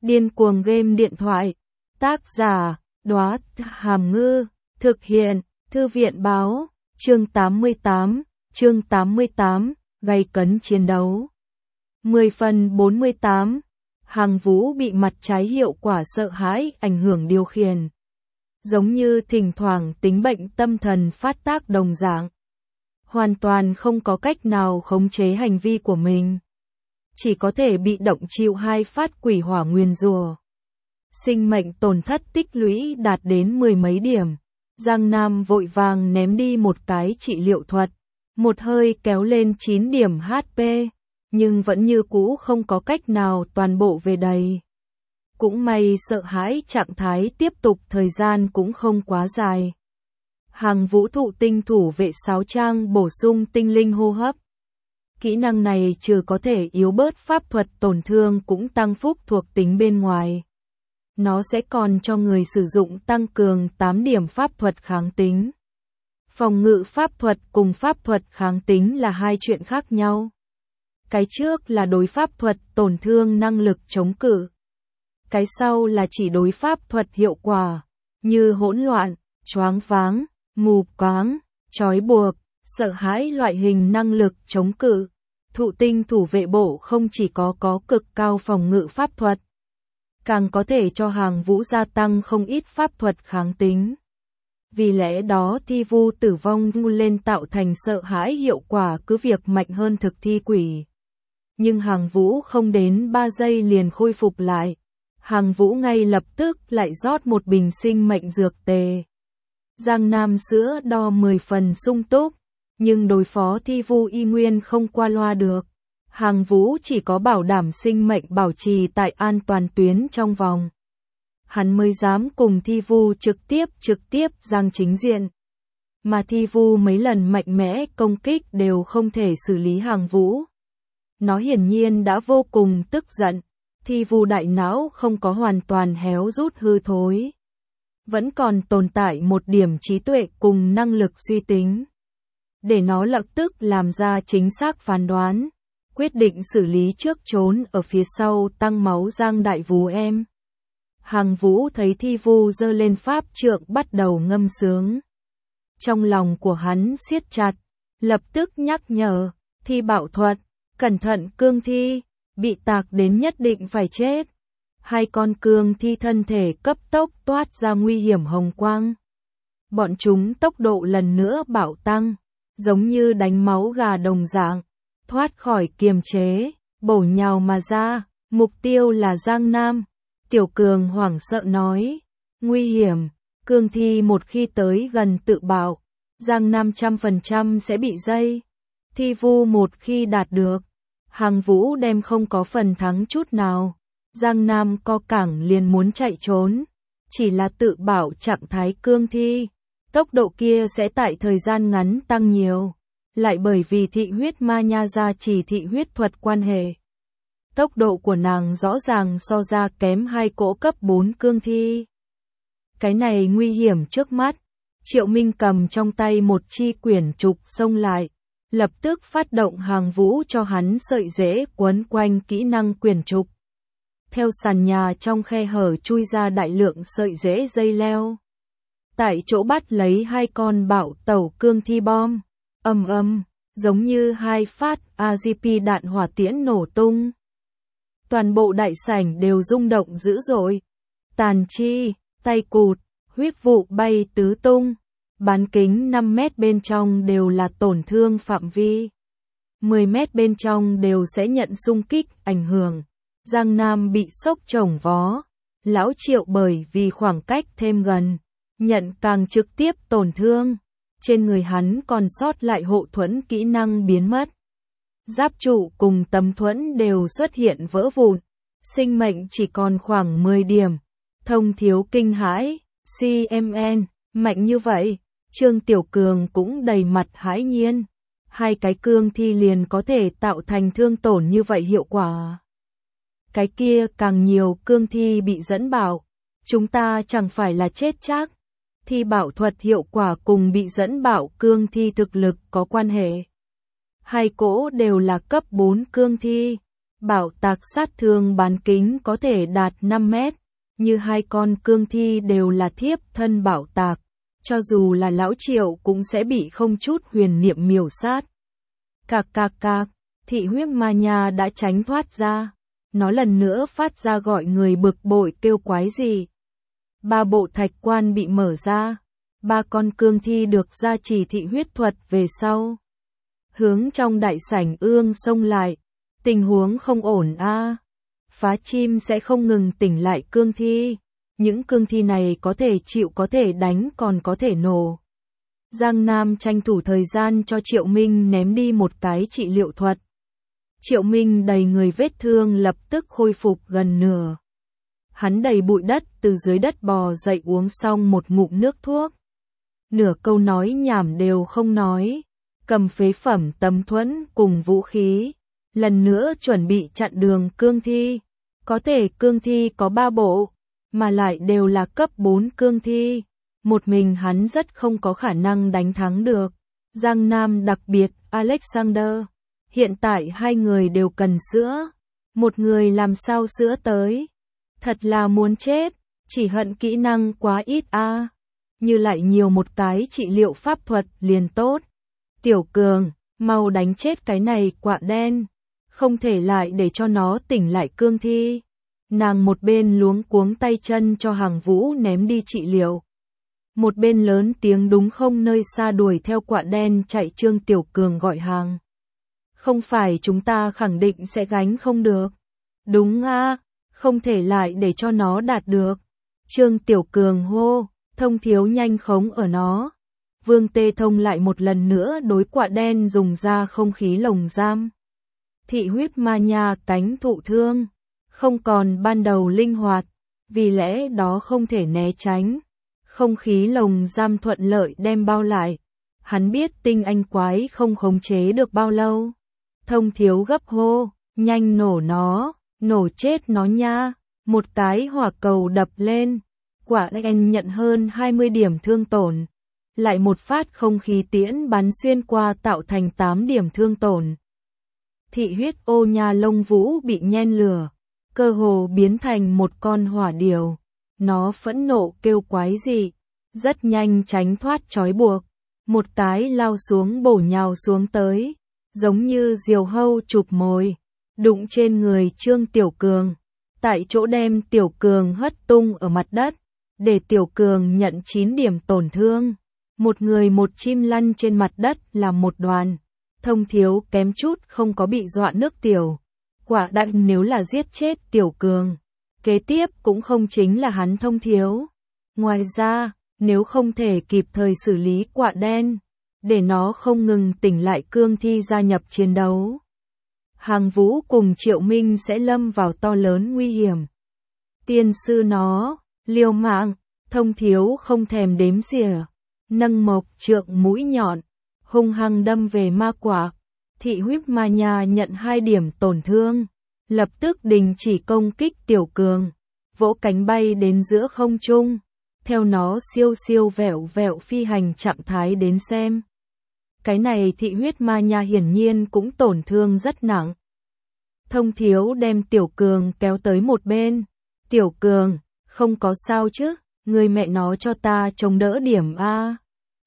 Điên cuồng game điện thoại. Tác giả, Đóa Hàm Ngư. Thực hiện, Thư viện báo. Chương 88, gay cấn chiến đấu. 10 phần 48. Hàng Vũ bị mặt trái hiệu quả sợ hãi ảnh hưởng điều khiển. Giống như thỉnh thoảng tính bệnh tâm thần phát tác đồng dạng. Hoàn toàn không có cách nào khống chế hành vi của mình. Chỉ có thể bị động chịu 2 phát quỷ hỏa nguyền rủa. Sinh mệnh tổn thất tích lũy đạt đến 10 mấy điểm. Giang Nam vội vàng ném đi một cái trị liệu thuật. Một hơi kéo lên 9 điểm HP. Nhưng vẫn như cũ không có cách nào toàn bộ về đầy. Cũng may sợ hãi trạng thái tiếp tục thời gian cũng không quá dài. Hàng Vũ thụ tinh thủ vệ 6 trang bổ sung tinh linh hô hấp. Kỹ năng này trừ có thể yếu bớt pháp thuật tổn thương cũng tăng phúc thuộc tính bên ngoài. Nó sẽ còn cho người sử dụng tăng cường 8 điểm pháp thuật kháng tính. Phòng ngự pháp thuật cùng pháp thuật kháng tính là hai chuyện khác nhau. Cái trước là đối pháp thuật tổn thương năng lực chống cự. Cái sau là chỉ đối pháp thuật hiệu quả, như hỗn loạn, choáng váng, mù quáng, trói buộc, sợ hãi loại hình năng lực chống cự. Thụ tinh thủ vệ bộ không chỉ có cực cao phòng ngự pháp thuật, càng có thể cho Hàng Vũ gia tăng không ít pháp thuật kháng tính. Vì lẽ đó thi vu tử vong lên tạo thành sợ hãi hiệu quả cứ việc mạnh hơn thực thi quỷ. Nhưng Hàng Vũ không đến 3 giây liền khôi phục lại. Hàng Vũ ngay lập tức lại rót một bình sinh mệnh dược tề. Giang Nam sữa đo 10 phần sung túc, nhưng đối phó thi vu y nguyên không qua loa được. Hàng Vũ chỉ có bảo đảm sinh mệnh bảo trì tại an toàn tuyến trong vòng. Hắn mới dám cùng thi vu trực tiếp giang chính diện. Mà thi vu mấy lần mạnh mẽ công kích đều không thể xử lý Hàng Vũ. Nó hiển nhiên đã vô cùng tức giận. Thi vu đại não không có hoàn toàn héo rút hư thối. Vẫn còn tồn tại một điểm trí tuệ cùng năng lực suy tính. Để nó lập tức làm ra chính xác phán đoán. Quyết định xử lý trước trốn ở phía sau tăng máu Giang Đại Vú em. Hàng Vũ thấy thi vu giơ lên pháp trượng bắt đầu ngâm sướng. Trong lòng của hắn siết chặt, lập tức nhắc nhở, thi bảo thuật, cẩn thận cương thi, bị tạc đến nhất định phải chết. Hai con cương thi thân thể cấp tốc toát ra nguy hiểm hồng quang. Bọn chúng tốc độ lần nữa bạo tăng, giống như đánh máu gà đồng dạng, thoát khỏi kiềm chế, bổ nhào mà ra, mục tiêu là Giang Nam. Tiểu Cường hoảng sợ nói, nguy hiểm, cương thi một khi tới gần tự bạo, Giang Nam 100% sẽ bị dây. Thi vu một khi đạt được, Hàng Vũ đem không có phần thắng chút nào. Giang Nam co cẳng liền muốn chạy trốn, chỉ là tự bảo trạng thái cương thi, tốc độ kia sẽ tại thời gian ngắn tăng nhiều, lại bởi vì thị huyết ma nha gia trì thị huyết thuật quan hệ. Tốc độ của nàng rõ ràng so ra kém 2 cỗ cấp 4 cương thi. Cái này nguy hiểm trước mắt. Triệu Minh cầm trong tay một chi quyển trục xông lại, lập tức phát động Hàng Vũ cho hắn sợi rễ quấn quanh kỹ năng quyển trục. Theo sàn nhà trong khe hở chui ra đại lượng sợi rễ dây leo. Tại chỗ bắt lấy 2 con bạo tẩu cương thi bom, giống như 2 phát AGP đạn hỏa tiễn nổ tung. Toàn bộ đại sảnh đều rung động dữ dội. Tàn chi, tay cụt, huyết vụ bay tứ tung. Bán kính 5 mét bên trong đều là tổn thương phạm vi. 10 mét bên trong đều sẽ nhận xung kích ảnh hưởng. Giang Nam bị sốc chồng vó. Lão Triệu bởi vì khoảng cách thêm gần, nhận càng trực tiếp tổn thương. Trên người hắn còn sót lại hộ thuẫn kỹ năng biến mất. Giáp trụ cùng tấm thuẫn đều xuất hiện vỡ vụn. Sinh mệnh chỉ còn khoảng 10 điểm. Thông thiếu kinh hãi. CMN, mạnh như vậy. Trương Tiểu Cường cũng đầy mặt hãi nhiên. 2 cái cương thi liền có thể tạo thành thương tổn như vậy hiệu quả. Cái kia càng nhiều cương thi bị dẫn bảo. Chúng ta chẳng phải là chết chắc. Thi bảo thuật hiệu quả cùng bị dẫn bảo cương thi thực lực có quan hệ. 2 cỗ đều là cấp 4 cương thi. Bảo tạc sát thương bán kính có thể đạt 5 mét, như hai con cương thi đều là thiếp thân bảo tạc, cho dù là lão Triệu cũng sẽ bị không chút huyền niệm miểu sát. Cạc cạc cạc, thị huyết ma nha đã tránh thoát ra, nó lần nữa phát ra gọi người bực bội kêu quái gì. 3 bộ thạch quan bị mở ra, 3 con cương thi được gia trì thị huyết thuật về sau. Hướng trong đại sảnh ương xông lại, tình huống không ổn a. Phá chim sẽ không ngừng tỉnh lại cương thi, những cương thi này có thể chịu có thể đánh còn có thể nổ. Giang Nam tranh thủ thời gian cho Triệu Minh ném đi một cái trị liệu thuật. Triệu Minh đầy người vết thương lập tức khôi phục gần nửa. Hắn đầy bụi đất từ dưới đất bò dậy uống xong một ngụm nước thuốc. Nửa câu nói nhảm đều không nói, cầm phế phẩm tấm thuẫn cùng vũ khí, lần nữa chuẩn bị chặn đường cương thi. Có thể cương thi có 3 bộ, mà lại đều là cấp 4 cương thi. Một mình hắn rất không có khả năng đánh thắng được. Giang Nam đặc biệt Alexander. Hiện tại hai người đều cần sữa. Một người làm sao sữa tới. Thật là muốn chết. Chỉ hận kỹ năng quá ít a. Như lại nhiều một cái trị liệu pháp thuật liền tốt. Tiểu Cường, mau đánh chết cái này quạ đen. Không thể lại để cho nó tỉnh lại cương thi. Nàng một bên luống cuống tay chân cho Hàng Vũ ném đi trị liệu. Một bên lớn tiếng đúng không nơi xa đuổi theo quạ đen chạy Trương Tiểu Cường gọi hàng. Không phải chúng ta khẳng định sẽ gánh không được. Đúng a, không thể lại để cho nó đạt được. Trương Tiểu Cường hô, Thông Thiếu nhanh khống ở nó. Vương Tê Thông lại một lần nữa đối quạ đen dùng ra không khí lồng giam. Thị huyết ma nha cánh thụ thương, không còn ban đầu linh hoạt, vì lẽ đó không thể né tránh. Không khí lồng giam thuận lợi đem bao lại. Hắn biết tinh anh quái không khống chế được bao lâu. Thông Thiếu gấp hô, nhanh nổ nó, nổ chết nó nha. Một cái hỏa cầu đập lên, quả đen nhận hơn 20 điểm thương tổn. Lại một phát không khí tiễn bắn xuyên qua tạo thành 8 điểm thương tổn. Thị huyết ô nha lông vũ bị nhen lửa, cơ hồ biến thành một con hỏa điểu. Nó phẫn nộ kêu quái dị, rất nhanh tránh thoát trói buộc. Một cái lao xuống bổ nhào xuống tới, giống như diều hâu chụp mồi, đụng trên người Trương Tiểu Cường. Tại chỗ đem Tiểu Cường hất tung ở mặt đất, để Tiểu Cường nhận 9 điểm tổn thương. Một người một chim lăn trên mặt đất là một đoàn. Thông Thiếu kém chút không có bị dọa nước tiểu. Quả đạn nếu là giết chết Tiểu Cường, kế tiếp cũng không chính là hắn Thông Thiếu. Ngoài ra, nếu không thể kịp thời xử lý quạ đen, để nó không ngừng tỉnh lại cương thi gia nhập chiến đấu, Hàng Vũ cùng Triệu Minh sẽ lâm vào to lớn nguy hiểm. Tiên sư nó, liều mạng, Thông Thiếu không thèm đếm xỉa, nâng mộc trượng mũi nhọn, hung hăng đâm về ma quả. Thị huyết ma nha nhận 2 điểm tổn thương, lập tức đình chỉ công kích Tiểu Cường, vỗ cánh bay đến giữa không trung, theo nó siêu siêu vẹo vẹo phi hành trạng thái đến xem. Cái này thị huyết ma nha hiển nhiên cũng tổn thương rất nặng. Thông Thiếu đem Tiểu Cường kéo tới một bên. Tiểu Cường, không có sao chứ, người mẹ nó cho ta chống đỡ điểm a.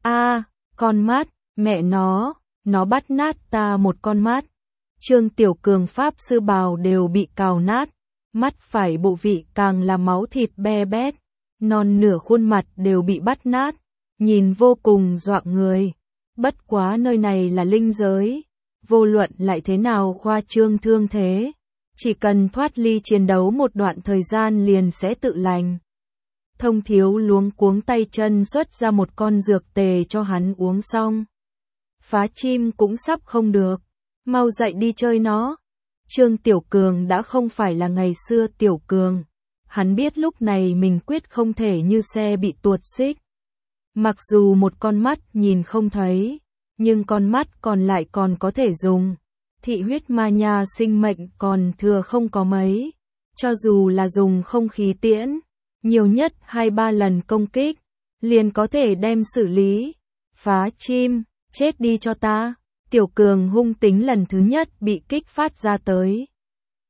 Con mắt, mẹ nó bắt nát ta một con mắt. Trương Tiểu Cường pháp sư bào đều bị cào nát, mắt phải bộ vị càng là máu thịt be bét, non nửa khuôn mặt đều bị bắt nát, nhìn vô cùng dọa người. Bất quá nơi này là linh giới, vô luận lại thế nào khoa trương thương thế, chỉ cần thoát ly chiến đấu một đoạn thời gian liền sẽ tự lành. Thông Thiếu luống cuống tay chân xuất ra một con dược tề cho hắn uống xong. Phá chim cũng sắp không được, mau dậy đi chơi nó. Trương Tiểu Cường đã không phải là ngày xưa Tiểu Cường, hắn biết lúc này mình quyết không thể như xe bị tuột xích. Mặc dù một con mắt nhìn không thấy, nhưng con mắt còn lại còn có thể dùng. Thị huyết ma nha sinh mệnh còn thừa không có mấy, cho dù là dùng không khí tiễn, nhiều nhất 2-3 lần công kích, liền có thể đem xử lý. Phá chim, chết đi cho ta. Tiểu Cường hung tính lần thứ nhất bị kích phát ra tới.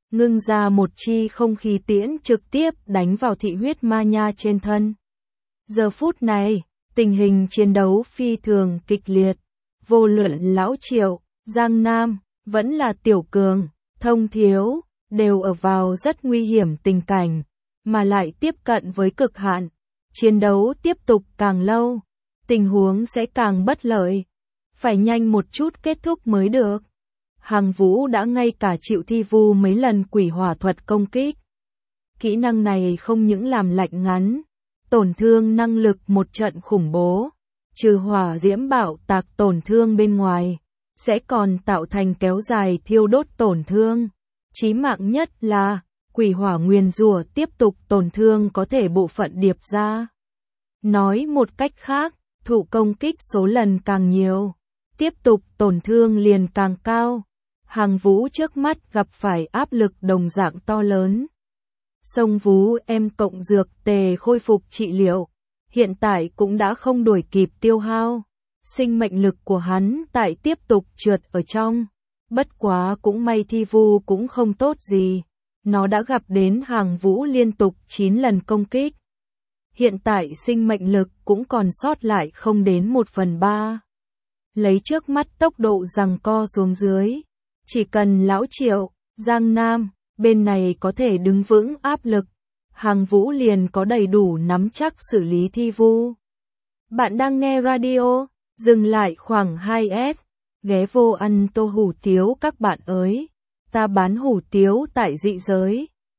ngưng ra một chi không khí tiễn trực tiếp đánh vào thị huyết ma nha trên thân. Giờ phút này, tình hình chiến đấu phi thường kịch liệt, vô luận Lão Triệu, Giang Nam, vẫn là Tiểu Cường, Thông Thiếu, đều ở vào rất nguy hiểm tình cảnh, mà lại tiếp cận với cực hạn. Chiến đấu tiếp tục càng lâu, tình huống sẽ càng bất lợi. Phải nhanh một chút kết thúc mới được. Hàng Vũ đã ngay cả chịu thi vu mấy lần quỷ hỏa thuật công kích. Kỹ năng này không những làm lạnh ngắn, tổn thương năng lực một trận khủng bố, trừ hỏa diễm bạo tạc tổn thương bên ngoài, sẽ còn tạo thành kéo dài thiêu đốt tổn thương. Chí mạng nhất là, quỷ hỏa nguyền rủa tiếp tục tổn thương có thể bộ phận điệp ra. Nói một cách khác, thụ công kích số lần càng nhiều, tiếp tục tổn thương liền càng cao. Hàng Vũ trước mắt gặp phải áp lực đồng dạng to lớn. Sông Vú em cộng dược tề khôi phục trị liệu, hiện tại cũng đã không đuổi kịp tiêu hao. Sinh mệnh lực của hắn tại tiếp tục trượt ở trong. Bất quá cũng may thi vu cũng không tốt gì. Nó đã gặp đến Hàng Vũ liên tục 9 lần công kích. Hiện tại sinh mệnh lực cũng còn sót lại không đến 1/3. Lấy trước mắt tốc độ giằng co xuống dưới. Chỉ cần Lão Triệu, Giang Nam, bên này có thể đứng vững áp lực, Hàng Vũ liền có đầy đủ nắm chắc xử lý thi vu. Bạn đang nghe radio, dừng lại khoảng 2S, ghé vô ăn tô hủ tiếu các bạn ơi. Ta bán hủ tiếu tại dị giới.